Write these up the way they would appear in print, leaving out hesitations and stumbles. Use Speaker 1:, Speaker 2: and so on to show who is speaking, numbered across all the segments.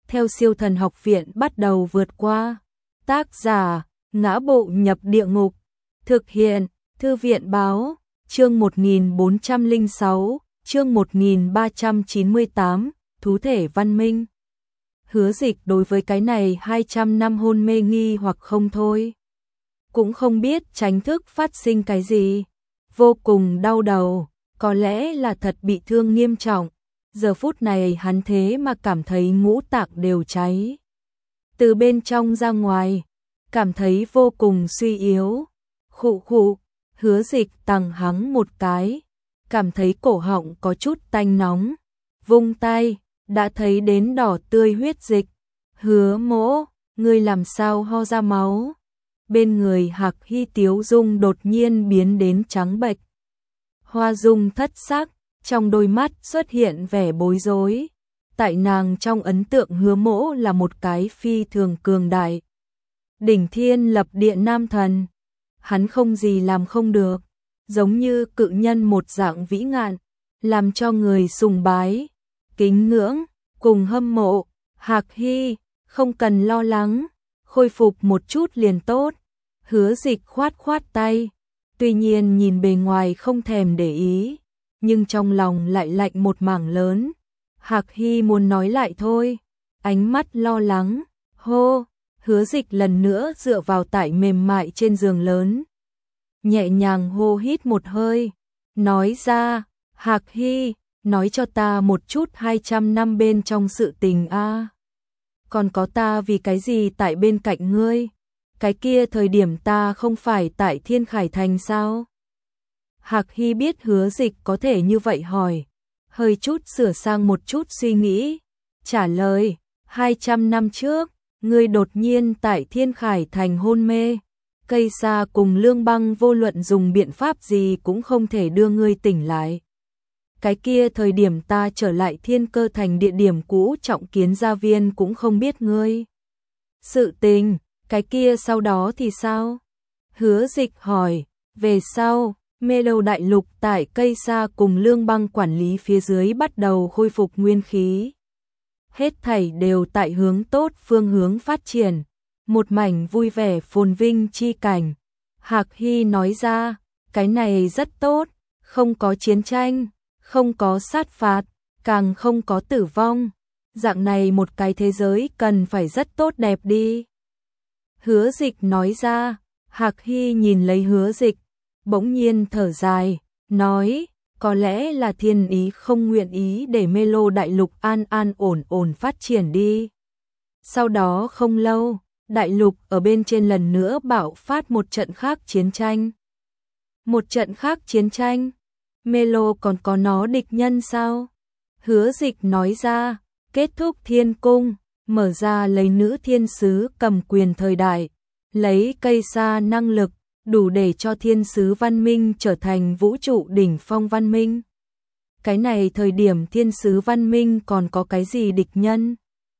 Speaker 1: theo Siêu Thần Học Viện bắt đầu vượt qua. Tác giả: Ngã Bộ Nhập Địa Ngục. Thực hiện: Thư viện báo. Chương 1406, chương 1398, Thú thể văn minh. Hứa Dịch đối với cái này 200 năm hôn mê nghi hoặc không thôi. Cũng không biết tránh thức phát sinh cái gì. Vô cùng đau đầu, có lẽ là thật bị thương nghiêm trọng. Giờ phút này hắn thế mà cảm thấy ngũ tạng đều cháy. Từ bên trong ra ngoài, cảm thấy vô cùng suy yếu. Khụ khụ, Hứa Dịch tằng hắng một cái, cảm thấy cổ họng có chút tanh nóng. Vung tay, đã thấy đến đỏ tươi huyết dịch. Hứa Mỗ, ngươi làm sao ho ra máu? Bên người Hạc Hy tiếu dung đột nhiên biến đến trắng bệch. Hoa Dung thất sắc, trong đôi mắt xuất hiện vẻ bối rối. Tại nàng trong ấn tượng Hứa Mỗ là một cái phi thường cường đại, đỉnh thiên lập địa nam thần. Hắn không gì làm không được, giống như cự nhân một dạng vĩ ngạn, làm cho người sùng bái, kính ngưỡng, cùng hâm mộ. Hạc Hy, không cần lo lắng, khôi phục một chút liền tốt. Hứa Dịch khoát khoát tay, tuy nhiên nhìn bề ngoài không thèm để ý, nhưng trong lòng lại lạnh một mảng lớn. Hạc Hy muốn nói lại thôi, ánh mắt lo lắng. Hô, Hứa Dịch lần nữa dựa vào tại mềm mại trên giường lớn, nhẹ nhàng hô hít một hơi, nói ra: Hạc Hy, nói cho ta một chút 200 năm bên trong sự tình a. Còn có ta vì cái gì tại bên cạnh ngươi? Cái kia thời điểm ta không phải tại Thiên Khải Thành sao? Hạc Hy biết Hứa Dịch có thể như vậy hỏi, hơi chút sửa sang một chút suy nghĩ, trả lời: 200 năm trước, ngươi đột nhiên tại Thiên Khải Thành hôn mê, Cây Sa cùng Lương Băng vô luận dùng biện pháp gì cũng không thể đưa ngươi tỉnh lại. Cái kia thời điểm ta trở lại Thiên Cơ Thành địa điểm cũ Trọng Kiến Gia Viên cũng không biết ngươi sự tình. Cái kia sau đó thì sao? Hứa Dịch hỏi. Về sau, Mê Lâu Đại Lục tại Cây Sa cùng Lương Băng quản lý phía dưới bắt đầu khôi phục nguyên khí. Hết thảy đều tại hướng tốt phương hướng phát triển, một mảnh vui vẻ phồn vinh chi cảnh. Hạc Hy nói ra, cái này rất tốt, không có chiến tranh, không có sát phạt, càng không có tử vong. Dạng này một cái thế giới cần phải rất tốt đẹp đi. Hứa Dịch nói ra. Hạc Hy nhìn lấy Hứa Dịch, bỗng nhiên thở dài, nói: có lẽ là thiên ý không nguyện ý để Mê Lô Đại Lục an an ổn ổn phát triển đi. Sau đó không lâu, Đại Lục ở bên trên lần nữa bạo phát một trận khác chiến tranh. Một trận khác chiến tranh? Mê Lô còn có nó địch nhân sao? Hứa Dịch nói ra, kết thúc thiên cung, mở ra lấy nữ thiên sứ cầm quyền thời đại, lấy Cây Sa năng lực, đủ để cho thiên sứ văn minh trở thành vũ trụ đỉnh phong văn minh. Cái này thời điểm thiên sứ văn minh còn có cái gì địch nhân?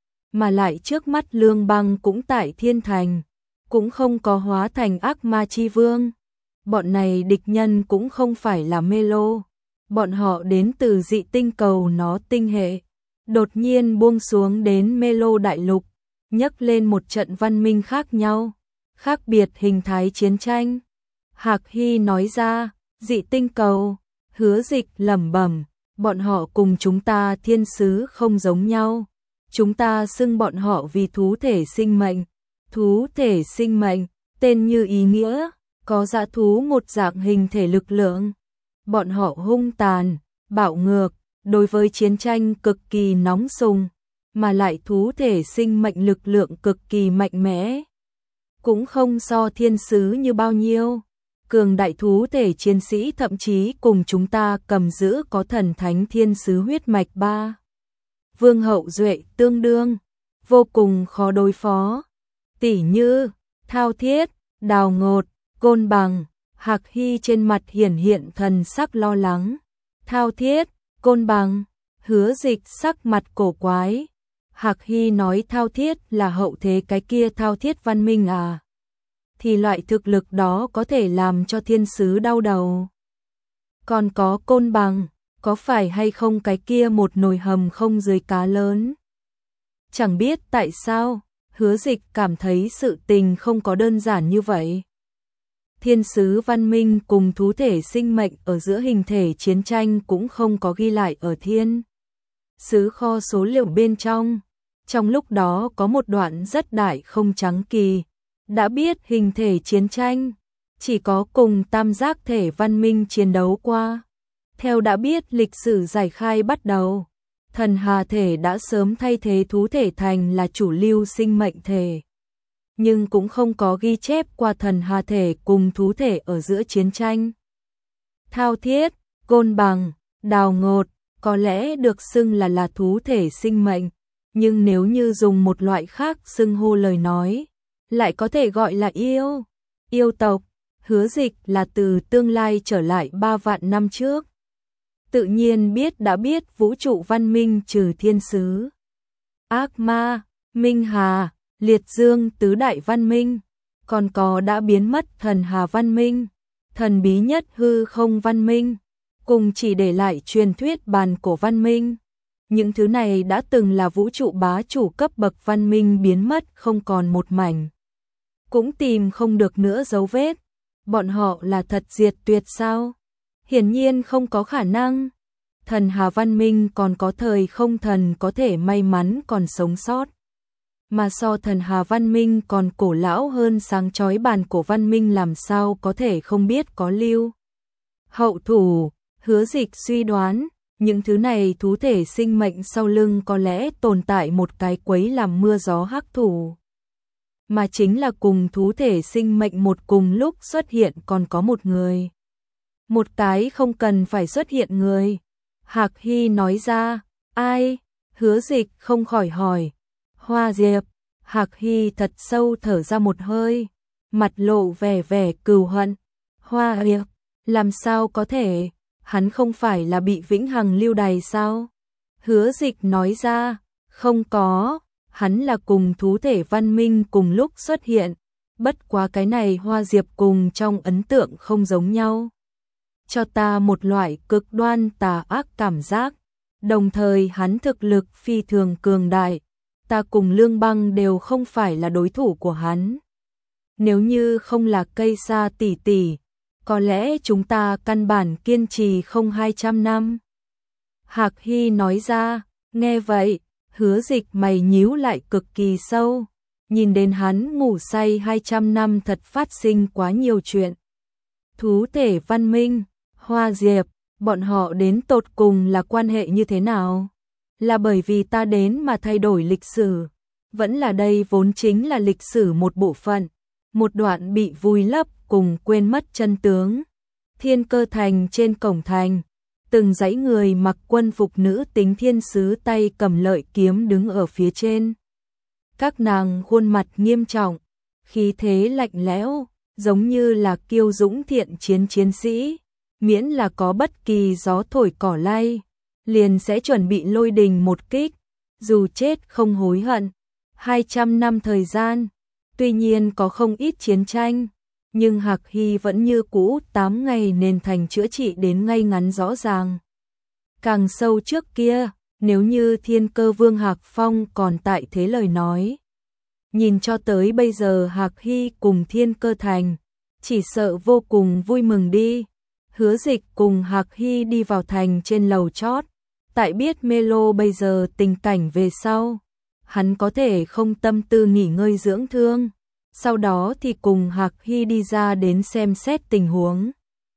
Speaker 1: Mà lại trước mắt Lương Băng cũng tại thiên thành, cũng không có hóa thành ác ma chi vương. Bọn này địch nhân cũng không phải là Mê Lô, bọn họ đến từ dị tinh cầu nó tinh hệ, đột nhiên buông xuống đến Mê Lô Đại Lục, nhấc lên một trận văn minh khác nhau, khác biệt hình thái chiến tranh. Hạc Hy nói ra, dị tinh cầu. Hứa Dịch lẩm bẩm, bọn họ cùng chúng ta thiên sứ không giống nhau. Chúng ta xưng bọn họ vì thú thể sinh mệnh. Thú thể sinh mệnh, tên như ý nghĩa, có dã thú một dạng hình thể lực lượng. Bọn họ hung tàn, bạo ngược, đối với chiến tranh cực kỳ nóng sùng, mà lại thú thể sinh mệnh lực lượng cực kỳ mạnh mẽ. Cũng không so thiên sứ như bao nhiêu. Cường đại thú thể chiến sĩ thậm chí cùng chúng ta cầm giữ có thần thánh thiên sứ huyết mạch 3. Vương hậu duệ tương đương, vô cùng khó đối phó. Tỷ như, Thao Thiết, Đào Ngột, Côn Bằng. Hạc Hy trên mặt hiển hiện thần sắc lo lắng. Thao Thiết, Côn Bằng. Hứa Dịch sắc mặt cổ quái. Hạc Hy nói Thao Thiết là hậu thế cái kia Thao Thiết văn minh à? Thì loại thực lực đó có thể làm cho thiên sứ đau đầu. Còn có Côn Bằng, có phải hay không cái kia một nồi hầm không dưới cá lớn? Chẳng biết tại sao, Hứa Dịch cảm thấy sự tình không có đơn giản như vậy. Thiên sứ văn minh cùng thú thể sinh mệnh ở giữa hình thể chiến tranh cũng không có ghi lại ở thiên sứ kho số liệu bên trong. Trong lúc đó có một đoạn rất đại không trắng kỳ, đã biết hình thể chiến tranh, chỉ có cùng tam giác thể văn minh chiến đấu qua. Theo đã biết lịch sử giải khai bắt đầu, thần hà thể đã sớm thay thế thú thể thành là chủ lưu sinh mệnh thể. Nhưng cũng không có ghi chép qua thần hà thể cùng thú thể ở giữa chiến tranh. Thao thiết, côn bằng, đào ngột, có lẽ được xưng là thú thể sinh mệnh, nhưng nếu như dùng một loại khác xưng hô lời nói, lại có thể gọi là yêu tộc. Hứa Dịch là từ tương lai trở lại 3 vạn năm trước. Tự nhiên đã biết vũ trụ văn minh trừ thiên sứ, ác ma, minh hà, liệt dương tứ đại văn minh, còn có đã biến mất thần hà văn minh, thần bí nhất hư không văn minh, cùng chỉ để lại truyền thuyết bàn cổ văn minh. Những thứ này đã từng là vũ trụ bá chủ cấp bậc văn minh biến mất không còn một mảnh. Cũng tìm không được nữa dấu vết. Bọn họ là thật diệt tuyệt sao? Hiển nhiên không có khả năng. Thần hà văn minh còn có thời không thần có thể may mắn còn sống sót. Mà so thần hà văn minh còn cổ lão hơn sáng chói bàn cổ văn minh làm sao có thể không biết có lưu hậu thủ. Hứa Dịch suy đoán, những thứ này thú thể sinh mệnh sau lưng có lẽ tồn tại một cái quấy làm mưa gió hắc thủ. Mà chính là cùng thú thể sinh mệnh một cùng lúc xuất hiện còn có một người. Một cái không cần phải xuất hiện người. Hạc Hy nói ra, ai? Hứa Dịch không khỏi hỏi. Hoa Diệp. Hạc Hy thật sâu thở ra một hơi, mặt lộ vẻ cừu hận. Hoa Diệp, làm sao có thể? Hắn không phải là bị vĩnh hằng lưu đày sao? Hứa Dịch nói ra, không có, hắn là cùng thú thể văn minh cùng lúc xuất hiện, bất quá cái này Hoa Diệp cùng trong ấn tượng không giống nhau. Cho ta một loại cực đoan tà ác cảm giác, đồng thời hắn thực lực phi thường cường đại, ta cùng Lương Băng đều không phải là đối thủ của hắn. Nếu như không là cây sa tỷ tỷ, có lẽ chúng ta căn bản kiên trì không 200 năm. Hạc Hy nói ra, nghe vậy, Hứa Dịch mày nhíu lại cực kỳ sâu, nhìn đến hắn ngủ say 200 năm thật phát sinh quá nhiều chuyện. Thú thể văn minh, Hoa Diệp, bọn họ đến tột cùng là quan hệ như thế nào? Là bởi vì ta đến mà thay đổi lịch sử, vẫn là đây vốn chính là lịch sử một bộ phận, một đoạn bị vùi lấp cùng quên mất chân tướng. Thiên Cơ Thành trên cổng thành, từng dãy người mặc quân phục nữ tính thiên sứ tay cầm lợi kiếm đứng ở phía trên. Các nàng khuôn mặt nghiêm trọng, khí thế lạnh lẽo, giống như là kiêu dũng thiện chiến sĩ, miễn là có bất kỳ gió thổi cỏ lay, liền sẽ chuẩn bị lôi đình một kích, dù chết không hối hận. 200 năm thời gian, tuy nhiên có không ít chiến tranh, nhưng Hạc Hy vẫn như cũ 8 ngày nền thành chữa trị đến ngay ngắn rõ ràng. Càng sâu trước kia, nếu như Thiên Cơ Vương Hạc Phong còn tại thế lời nói, nhìn cho tới bây giờ Hạc Hy cùng Thiên Cơ Thành, chỉ sợ vô cùng vui mừng đi. Hứa Dịch cùng Hạc Hy đi vào thành trên lầu chót, tại biết Melo bây giờ tình cảnh về sau, hắn có thể không tâm tư nghỉ ngơi dưỡng thương. Sau đó thì cùng Hạc Hy đi ra đến xem xét tình huống.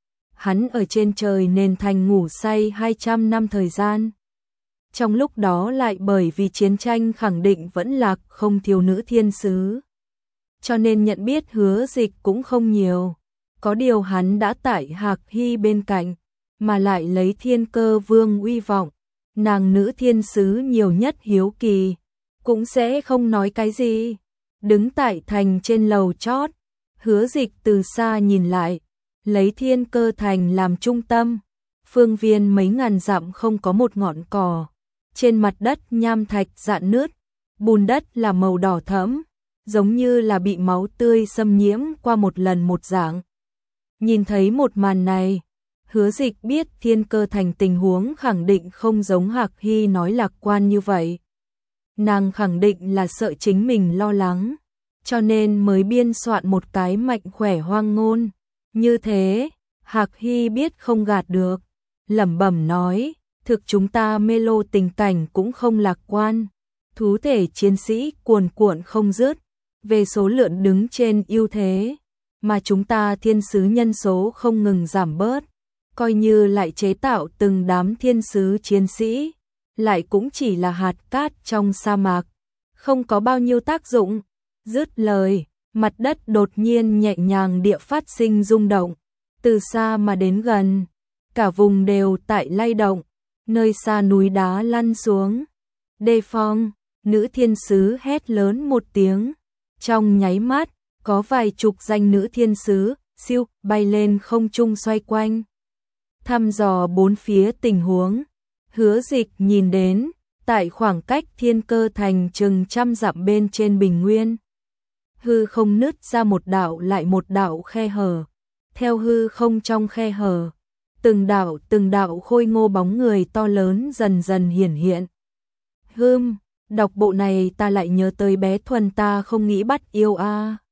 Speaker 1: Hắn ở trên trời nền thành ngủ say 200 năm thời gian. Trong lúc đó lại bởi vì chiến tranh khẳng định vẫn lạc không thiếu nữ thiên sứ. Cho nên nhận biết Hứa Dịch cũng không nhiều. Có điều hắn đã tại Hạc Hy bên cạnh, mà lại lấy Thiên Cơ Vương uy vọng. Nàng nữ thiên sứ nhiều nhất hiếu kỳ, cũng sẽ không nói cái gì. Đứng tại thành trên lầu chót, Hứa Dịch từ xa nhìn lại, lấy Thiên Cơ Thành làm trung tâm, phương viên mấy ngàn dặm không có một ngọn cỏ, trên mặt đất nham thạch rạn nứt, bùn đất là màu đỏ thẫm, giống như là bị máu tươi xâm nhiễm qua một lần một dạng. Nhìn thấy một màn này, Hứa Dịch biết Thiên Cơ Thành tình huống khẳng định không giống Hạc Hy nói lạc quan như vậy. nàng khẳng định là sợ chính mình lo lắng, cho nên mới biên soạn một cái mạnh khỏe hoang ngôn. Như thế, Hạc Hy biết không gạt được, lẩm bẩm nói, thực chúng ta mê lô tình cảnh cũng không lạc quan, thú thể chiến sĩ cuồn cuộn không dứt, về số lượng đứng trên ưu thế, mà chúng ta thiên sứ nhân số không ngừng giảm bớt, coi như lại chế tạo từng đám thiên sứ chiến sĩ, lại cũng chỉ là hạt cát trong sa mạc, không có bao nhiêu tác dụng. Dứt lời, mặt đất đột nhiên nhẹ nhàng địa phát sinh rung động, từ xa mà đến gần, cả vùng đều tại lay động, nơi xa núi đá lăn xuống. Đề phòng, nữ thiên sứ hét lớn một tiếng, trong nháy mắt, có vài chục danh nữ thiên sứ, siêu, bay lên không trung xoay quanh. Thăm dò bốn phía tình huống, Hứa Dịch nhìn đến, tại khoảng cách Thiên Cơ Thành chừng 100 dặm bên trên bình nguyên. Hư không nứt ra một đạo lại một đạo khe hở, theo hư không trong khe hở, từng đạo khôi ngô bóng người to lớn dần dần hiển hiện. Đọc bộ này ta lại nhớ tới bé Thuần ta không nghĩ bắt yêu a.